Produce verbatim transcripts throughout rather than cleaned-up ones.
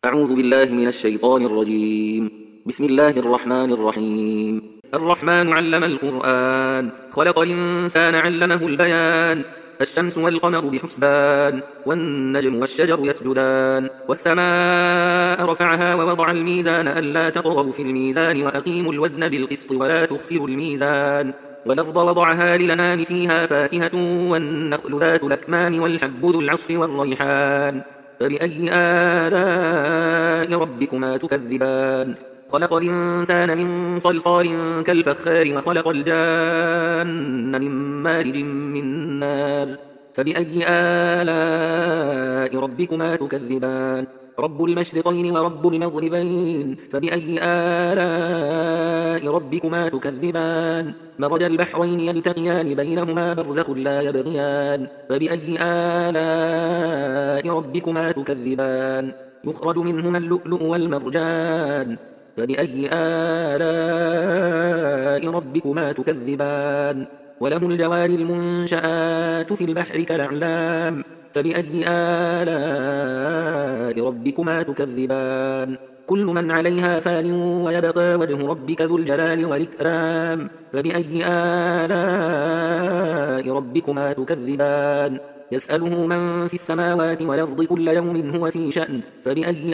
أعوذ بالله من الشيطان الرجيم. بسم الله الرحمن الرحيم. الرحمن علم القرآن، خلق الإنسان علمه البيان. الشمس والقمر بحسبان، والنجم والشجر يسجدان. والسماء رفعها ووضع الميزان ألا تطغوا في الميزان وأقيموا الوزن بالقسط ولا تخسروا الميزان. والأرض وضعها للأنام فيها فاكهة والنخل ذات الأكمام والحب ذو العصف والريحان. فبأي آلاء ربكما تكذبان؟ خلق الإنسان من صلصال كالفخار وخلق الجان من مارج من نار. فبأي آلاء ربكما تكذبان؟ رب المشرقين ورب المغربين. فبأي آلاء ربكما تكذبان؟ مرج البحرين يلتقيان بينهما برزخ لا يبغيان. فبأي آلاء ربكما تكذبان؟ يخرج منهما اللؤلؤ والمرجان. فبأي آلاء ربكما تكذبان؟ وله الجوار المنشآت في البحر كالأعلام. فبأي آلاء ربكما تكذبان؟ كل من عليها فان ويبقى وجه ربك ذو الجلال والإكرام. فبأي آلاء ربكما تكذبان؟ يسأله من في السماوات والأرض كل يوم هو في شأن. فبأي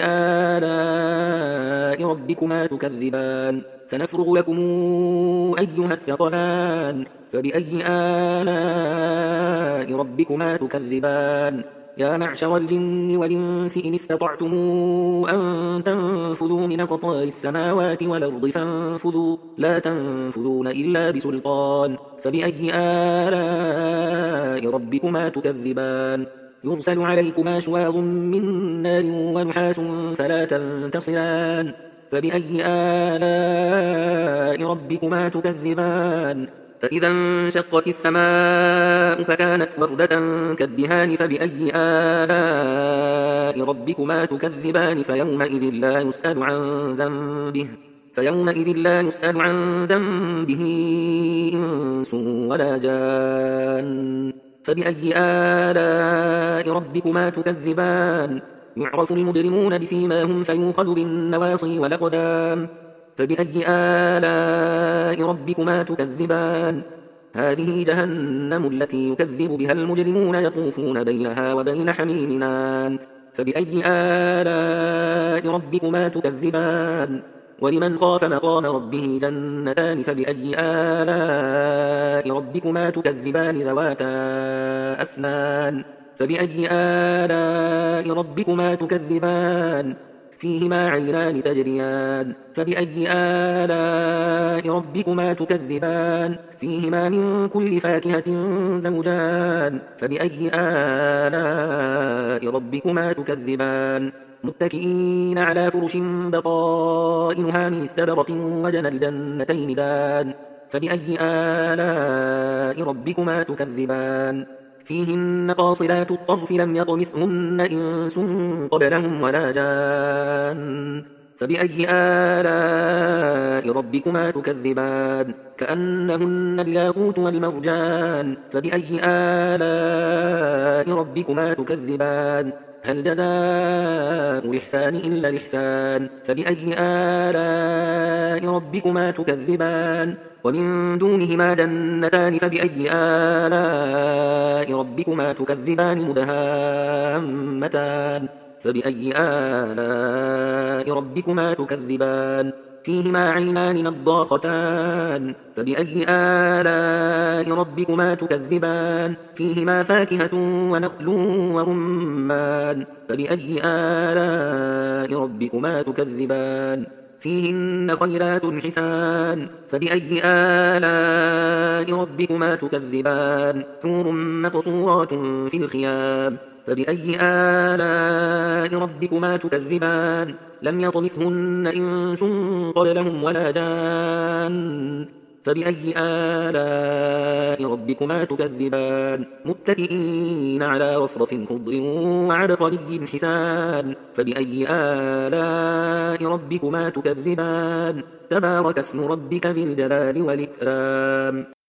آلاء ربكما تكذبان؟ سنفرغ لكم أيها الثقلان. فبأي آلاء ربكما تكذبان؟ يا معشر الجن والإنس إن استطعتم أن تنفذوا من أقطار السماوات والأرض فانفذوا لا تنفذون إلا بسلطان. فبأي آلاء ربكما تكذبان؟ يرسل عليكما شواظ من نار ونحاس فلا تنتصران. فبأي آلاء ربكما تكذبان؟ فإذا انشقت السماء فكانت وردة كالدهان. فبأي آلاء ربكما تكذبان؟ فيومئذ لا يسأل عن ذنبه فيومئذ لا يسأل عن ذنبه إنس ولا جان. فبأي آلاء ربكما تكذبان؟ يعرف المجرمون بسيماهم فيؤخذ بالنواصي والأقدام. فبأي آلاء ربكما تكذبان؟ هذه جهنم التي يكذب بها المجرمون يطوفون بينها وبين حميم آن. فبأي آلاء ربكما تكذبان؟ ولمن خاف مقام ربه جنتان. فبأي آلاء ربكما تكذبان؟ ذواتا أفنان. فبأي آلاء ربكما تكذبان؟ فيهما عينان تجريان. فبأي آلاء ربكما تكذبان؟ فيهما من كل فاكهة زوجان. فبأي آلاء ربكما تكذبان؟ متكئين على فرش بطائنها من استبرق وجنى الجنتين دان. فبأي آلاء ربكما تكذبان؟ فيهن قاصرات الطرف لم يطمثهن إنس قبلهم ولا جان. فبأي آلاء ربكما تكذبان؟ كأنهن الياقوت والمرجان. فبأي آلاء ربكما تكذبان؟ هل جزاء الإحسان إلا الإحسان؟ فبأي آلاء ربكما تكذبان؟ ومن دونهما جنتان. فبأي آلاء ربكما تكذبان؟ مدهامتان. فبأي آلاء ربكما تكذبان؟ فيهما عينان نضاختان. فبأي آلاء ربكما تكذبان؟ فيهما فاكهة ونخل ورمان. فبأي آلاء ربكما تكذبان؟ فيهن خيرات حسان. فبأي آلاء ربكما تكذبان؟ حور مقصورات في الخيام. فبأي آلاء ربكما تكذبان؟ لم يطمثهن إنس قبلهم ولا جان. فبأي آلاء ربكما تكذبان؟ متكئين على رفرف خضر وعبقري حسان. فبأي آلاء ربكما تكذبان؟ تبارك اسم ربك ذي الجلال والإكرام.